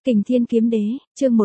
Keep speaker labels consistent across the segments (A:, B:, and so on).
A: Kình Thiên Kiếm Đế, chương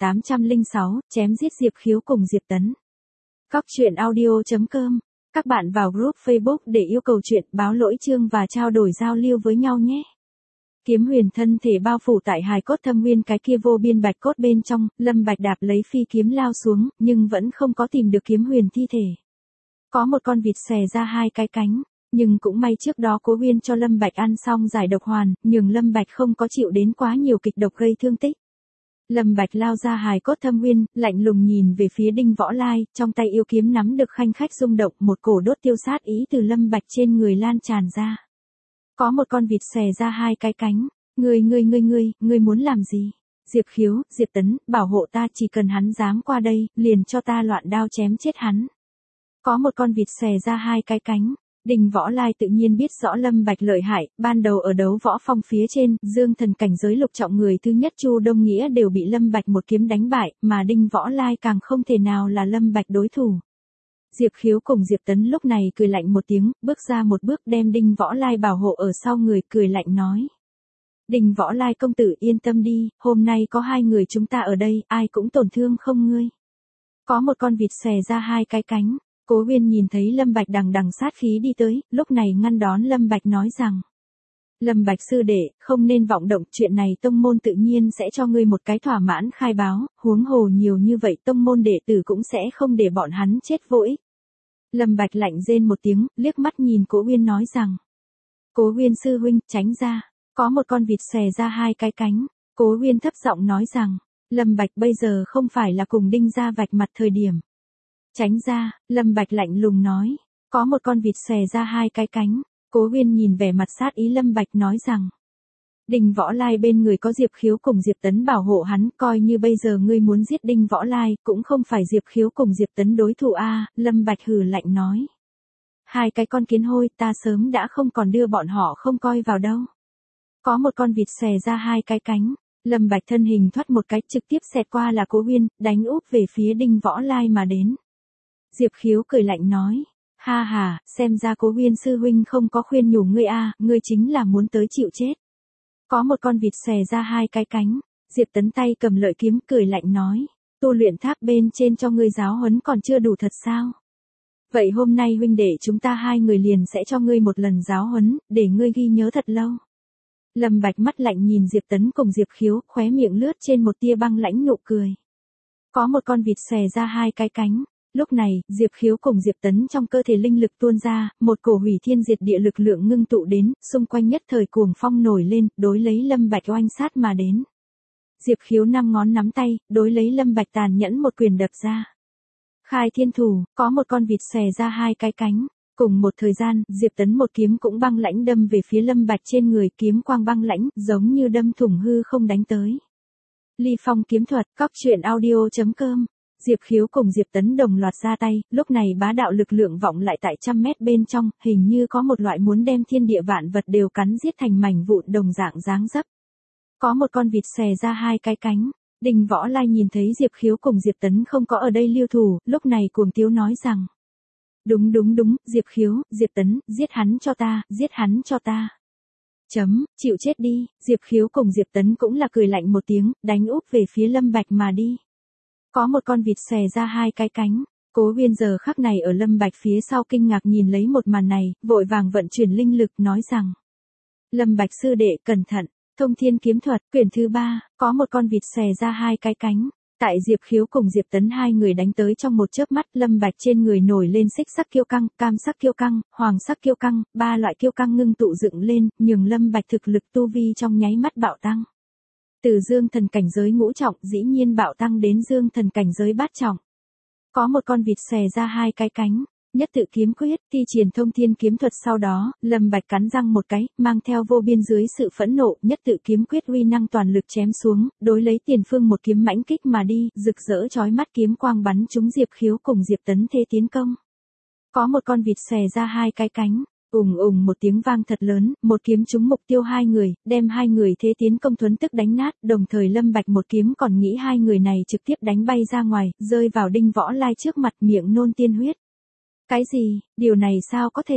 A: 1806, chém giết Diệp Khiếu cùng Diệp Tấn. Góc truyện audio.com. Các bạn vào group Facebook để yêu cầu chuyện, báo lỗi chương và trao đổi giao lưu với nhau nhé. Kiếm huyền thân thể bao phủ tại hài cốt thâm nguyên cái kia vô biên bạch cốt bên trong, Lâm Bạch đạp lấy phi kiếm lao xuống, nhưng vẫn không có tìm được kiếm huyền thi thể. Có một con vịt xè ra hai cái cánh, nhưng cũng may trước đó Cố Huyên cho Lâm Bạch ăn xong giải độc hoàn, nhường Lâm Bạch không có chịu đến quá nhiều kịch độc gây thương tích. Lâm Bạch lao ra hài cốt thâm nguyên, lạnh lùng nhìn về phía Đinh Võ Lai, trong tay yêu kiếm nắm được khanh khách rung động, một cổ đốt tiêu sát ý từ Lâm Bạch trên người lan tràn ra. Có một con vịt xè ra hai cái cánh, ngươi muốn làm gì? Diệp Khiếu, Diệp Tấn, bảo hộ ta, chỉ cần hắn dám qua đây, liền cho ta loạn đao chém chết hắn. Có một con vịt xè ra hai cái cánh. Đinh Võ Lai tự nhiên biết rõ Lâm Bạch lợi hại, ban đầu ở đấu võ phong phía trên, Dương Thần cảnh giới lục trọng người thứ nhất Chu Đông Nghĩa đều bị Lâm Bạch một kiếm đánh bại, mà Đinh Võ Lai càng không thể nào là Lâm Bạch đối thủ. Diệp Khiếu cùng Diệp Tấn lúc này cười lạnh một tiếng, bước ra một bước đem Đinh Võ Lai bảo hộ ở sau người, cười lạnh nói. Đinh Võ Lai công tử yên tâm đi, hôm nay có hai người chúng ta ở đây, ai cũng tổn thương không ngươi. Có một con vịt xè ra hai cái cánh. Cố Huyên nhìn thấy Lâm Bạch đằng đằng sát khí đi tới, lúc này ngăn đón Lâm Bạch nói rằng. Lâm Bạch sư đệ, không nên vọng động, chuyện này tông môn tự nhiên sẽ cho ngươi một cái thỏa mãn khai báo, huống hồ nhiều như vậy tông môn đệ tử cũng sẽ không để bọn hắn chết vô ích. Lâm Bạch lạnh rên một tiếng, liếc mắt nhìn Cố Huyên nói rằng. Cố Huyên sư huynh, tránh ra, có một con vịt xè ra hai cái cánh, Cố Huyên thấp giọng nói rằng. Lâm Bạch bây giờ không phải là cùng Đinh gia vạch mặt thời điểm. Tránh ra, Lâm Bạch lạnh lùng nói, có một con vịt xè ra hai cái cánh, Cố Huyên nhìn vẻ mặt sát ý Lâm Bạch nói rằng. Đinh Võ Lai bên người có Diệp Khiếu cùng Diệp Tấn bảo hộ hắn, coi như bây giờ ngươi muốn giết Đinh Võ Lai, cũng không phải Diệp Khiếu cùng Diệp Tấn đối thủ a. Lâm Bạch hừ lạnh nói. Hai cái con kiến hôi, ta sớm đã không còn đưa bọn họ không coi vào đâu. Có một con vịt xè ra hai cái cánh. Lâm Bạch thân hình thoát một cái, trực tiếp xẹt qua là Cố Huyên, đánh úp về phía Đinh Võ Lai mà đến. Diệp Khiếu cười lạnh nói, ha ha, xem ra Cố Huyên sư huynh không có khuyên nhủ ngươi a, ngươi chính là muốn tới chịu chết. Có một con vịt xè ra hai cái cánh, Diệp Tấn tay cầm lợi kiếm cười lạnh nói, tu luyện tháp bên trên cho ngươi giáo huấn còn chưa đủ thật sao? Vậy hôm nay huynh đệ chúng ta hai người liền sẽ cho ngươi một lần giáo huấn, để ngươi ghi nhớ thật lâu. Lâm Bạch mắt lạnh nhìn Diệp Tấn cùng Diệp Khiếu, khóe miệng lướt trên một tia băng lãnh nụ cười. Có một con vịt xè ra hai cái cánh. Lúc này, Diệp Khiếu cùng Diệp Tấn trong cơ thể linh lực tuôn ra, một cổ hủy thiên diệt địa lực lượng ngưng tụ đến, xung quanh nhất thời cuồng phong nổi lên, đối lấy Lâm Bạch oanh sát mà đến. Diệp Khiếu năm ngón nắm tay, đối lấy Lâm Bạch tàn nhẫn một quyền đập ra. Khai thiên thủ, có một con vịt xè ra hai cái cánh. Cùng một thời gian, Diệp Tấn một kiếm cũng băng lãnh đâm về phía Lâm Bạch trên người, kiếm quang băng lãnh, giống như đâm thủng hư không đánh tới. Ly Phong kiếm thuật, góc truyện audio.com. Diệp Khiếu cùng Diệp Tấn đồng loạt ra tay, lúc này bá đạo lực lượng vọng lại tại trăm mét bên trong, hình như có một loại muốn đem thiên địa vạn vật đều cắn giết thành mảnh vụn đồng dạng dáng dấp. Có một con vịt xè ra hai cái cánh, Đinh Võ Lai nhìn thấy Diệp Khiếu cùng Diệp Tấn không có ở đây lưu thủ, lúc này cuồng tiếu nói rằng. Đúng, Diệp Khiếu, Diệp Tấn, giết hắn cho ta. Chịu chết đi, Diệp Khiếu cùng Diệp Tấn cũng là cười lạnh một tiếng, đánh úp về phía Lâm Bạch mà đi. Có một con vịt xè ra hai cái cánh, Cố Huyên giờ khắc này ở Lâm Bạch phía sau kinh ngạc nhìn lấy một màn này, vội vàng vận chuyển linh lực nói rằng. Lâm Bạch sư đệ cẩn thận, Thông Thiên kiếm thuật, quyển thứ 3, có một con vịt xè ra hai cái cánh. Tại Diệp Khiếu cùng Diệp Tấn hai người đánh tới trong một chớp mắt, Lâm Bạch trên người nổi lên xích sắc kiêu căng, cam sắc kiêu căng, hoàng sắc kiêu căng, ba loại kiêu căng ngưng tụ dựng lên, nhường Lâm Bạch thực lực tu vi trong nháy mắt bạo tăng. Từ Dương Thần cảnh giới ngũ trọng dĩ nhiên bạo tăng đến Dương Thần cảnh giới bát trọng. Có một con vịt xè ra hai cái cánh, nhất tự kiếm quyết, thi triển Thông Thiên kiếm thuật sau đó, Lâm Bạch cắn răng một cái, mang theo vô biên dưới sự phẫn nộ, nhất tự kiếm quyết uy năng toàn lực chém xuống, đối lấy tiền phương một kiếm mãnh kích mà đi, rực rỡ chói mắt kiếm quang bắn trúng Diệp Khiếu cùng Diệp Tấn thế tiến công. Có một con vịt xè ra hai cái cánh. Một tiếng vang thật lớn, một kiếm trúng mục tiêu hai người, đem hai người thế tiến công thuấn tức đánh nát, đồng thời Lâm Bạch một kiếm còn nghĩ hai người này trực tiếp đánh bay ra ngoài, rơi vào Đinh Võ Lai trước mặt, miệng nôn tiên huyết. Cái gì, điều này sao có thể?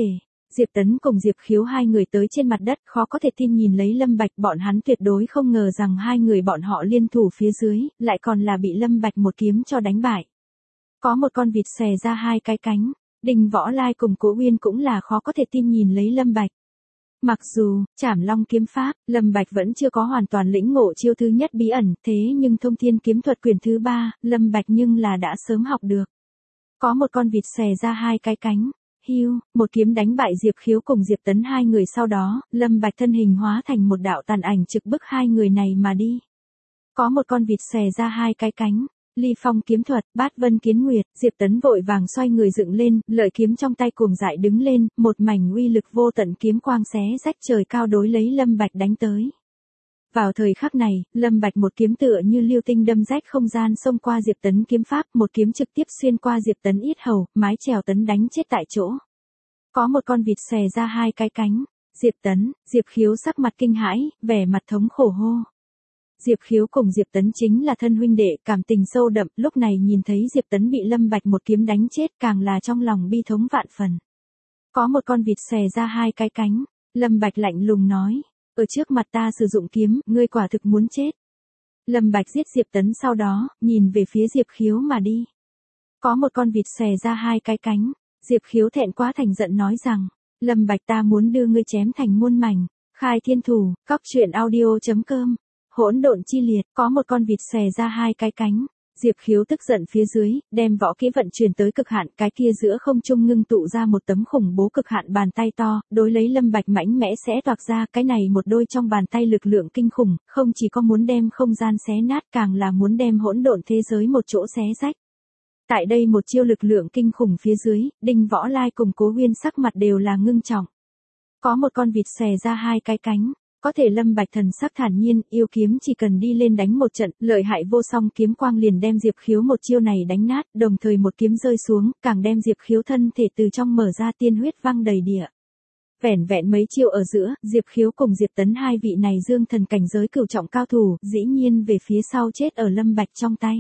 A: Diệp Tấn cùng Diệp Khiếu hai người tới trên mặt đất, khó có thể tin nhìn lấy Lâm Bạch, bọn hắn tuyệt đối không ngờ rằng hai người bọn họ liên thủ phía dưới, lại còn là bị Lâm Bạch một kiếm cho đánh bại. Có một con vịt xòe ra hai cái cánh, Đinh Võ Lai cùng Cố Uyên cũng là khó có thể tin nhìn lấy Lâm Bạch. Mặc dù, Trảm Long kiếm pháp, Lâm Bạch vẫn chưa có hoàn toàn lĩnh ngộ chiêu thứ nhất bí ẩn, thế nhưng Thông Thiên kiếm thuật quyển thứ 3, Lâm Bạch nhưng là đã sớm học được. Có một con vịt xòe ra hai cái cánh, hưu, một kiếm đánh bại Diệp Khiếu cùng Diệp Tấn hai người, sau đó, Lâm Bạch thân hình hóa thành một đạo tàn ảnh trực bức hai người này mà đi. Có một con vịt xòe ra hai cái cánh, Ly Phong kiếm thuật, Bát Vân Kiến Nguyệt, Diệp Tấn vội vàng xoay người dựng lên, lợi kiếm trong tay cuồng dại đứng lên, một mảnh uy lực vô tận kiếm quang xé rách trời cao đối lấy Lâm Bạch đánh tới. Vào thời khắc này, Lâm Bạch một kiếm tựa như lưu tinh đâm rách không gian xông qua Diệp Tấn kiếm pháp, một kiếm trực tiếp xuyên qua Diệp Tấn yết hầu, mái chèo Tấn đánh chết tại chỗ. Có một con vịt xòe ra hai cái cánh, Diệp Tấn, Diệp Khiếu sắc mặt kinh hãi, vẻ mặt thống khổ hô. Diệp Khiếu cùng Diệp Tấn chính là thân huynh đệ, cảm tình sâu đậm, lúc này nhìn thấy Diệp Tấn bị Lâm Bạch một kiếm đánh chết, càng là trong lòng bi thống vạn phần. Có một con vịt xòe ra hai cái cánh, Lâm Bạch lạnh lùng nói, ở trước mặt ta sử dụng kiếm, ngươi quả thực muốn chết. Lâm Bạch giết Diệp Tấn sau đó, nhìn về phía Diệp Khiếu mà đi. Có một con vịt xòe ra hai cái cánh, Diệp Khiếu thẹn quá thành giận nói rằng, Lâm Bạch ta muốn đưa ngươi chém thành muôn mảnh. Khai Thiên Thủ, cóc.audio.com. Hỗn độn chi liệt, có một con vịt xòe ra hai cái cánh. Diệp Khiếu tức giận phía dưới, đem võ kỹ vận chuyển tới cực hạn, cái kia giữa không trung ngưng tụ ra một tấm khủng bố cực hạn bàn tay to, đối lấy Lâm Bạch mãnh mẽ xé toạc ra, cái này một đôi trong bàn tay lực lượng kinh khủng, không chỉ có muốn đem không gian xé nát, càng là muốn đem hỗn độn thế giới một chỗ xé rách. Tại đây một chiêu lực lượng kinh khủng phía dưới, Đinh Võ Lai cùng Cố Uyên sắc mặt đều là ngưng trọng. Có một con vịt xòe ra hai cái cánh. Có thể Lâm Bạch thần sắc thản nhiên, yêu kiếm chỉ cần đi lên đánh một trận, lợi hại vô song kiếm quang liền đem Diệp Khiếu một chiêu này đánh nát, đồng thời một kiếm rơi xuống, càng đem Diệp Khiếu thân thể từ trong mở ra, tiên huyết văng đầy địa. Vẻn vẹn mấy chiêu ở giữa, Diệp Khiếu cùng Diệp Tấn hai vị này dương thần cảnh giới cửu trọng cao thủ, dĩ nhiên về phía sau chết ở Lâm Bạch trong tay.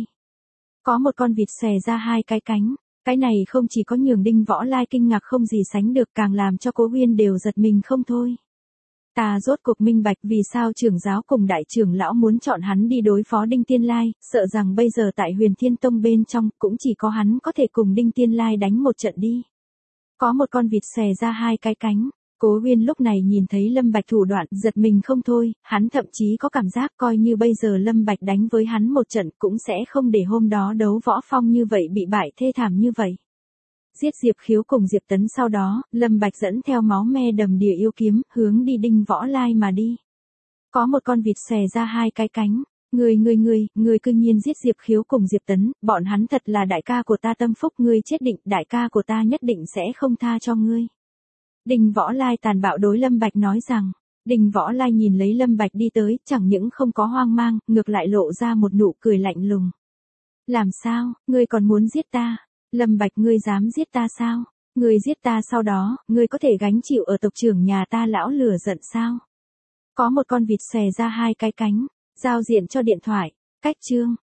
A: Có một con vịt xòe ra hai cái cánh, cái này không chỉ có nhường Đinh Võ Lai kinh ngạc không gì sánh được, càng làm cho Cố Uyên đều giật mình không thôi. Ta rốt cuộc minh bạch vì sao trưởng giáo cùng đại trưởng lão muốn chọn hắn đi đối phó Đinh Tiên Lai, sợ rằng bây giờ tại Huyền Thiên Tông bên trong, cũng chỉ có hắn có thể cùng Đinh Tiên Lai đánh một trận đi. Có một con vịt xòe ra hai cái cánh, Cố Uyên lúc này nhìn thấy Lâm Bạch thủ đoạn, giật mình không thôi, hắn thậm chí có cảm giác coi như bây giờ Lâm Bạch đánh với hắn một trận cũng sẽ không để hôm đó đấu võ phong như vậy bị bại thê thảm như vậy. Giết Diệp Khiếu cùng Diệp Tấn sau đó, Lâm Bạch dẫn theo máu me đầm đìa yêu kiếm, hướng đi Đinh Võ Lai mà đi. Có một con vịt xòe ra hai cái cánh, ngươi cư nhiên giết Diệp Khiếu cùng Diệp Tấn, bọn hắn thật là đại ca của ta tâm phúc, ngươi chết định, đại ca của ta nhất định sẽ không tha cho ngươi. Đinh Võ Lai tàn bạo đối Lâm Bạch nói rằng, Đinh Võ Lai nhìn lấy Lâm Bạch đi tới, chẳng những không có hoang mang, ngược lại lộ ra một nụ cười lạnh lùng. Làm sao, ngươi còn muốn giết ta? Lâm Bạch, ngươi dám giết ta sao? Ngươi giết ta sau đó, ngươi có thể gánh chịu ở tộc trưởng nhà ta lão lửa giận sao? Có một con vịt xòe ra hai cái cánh, giao diện cho điện thoại, cách chương.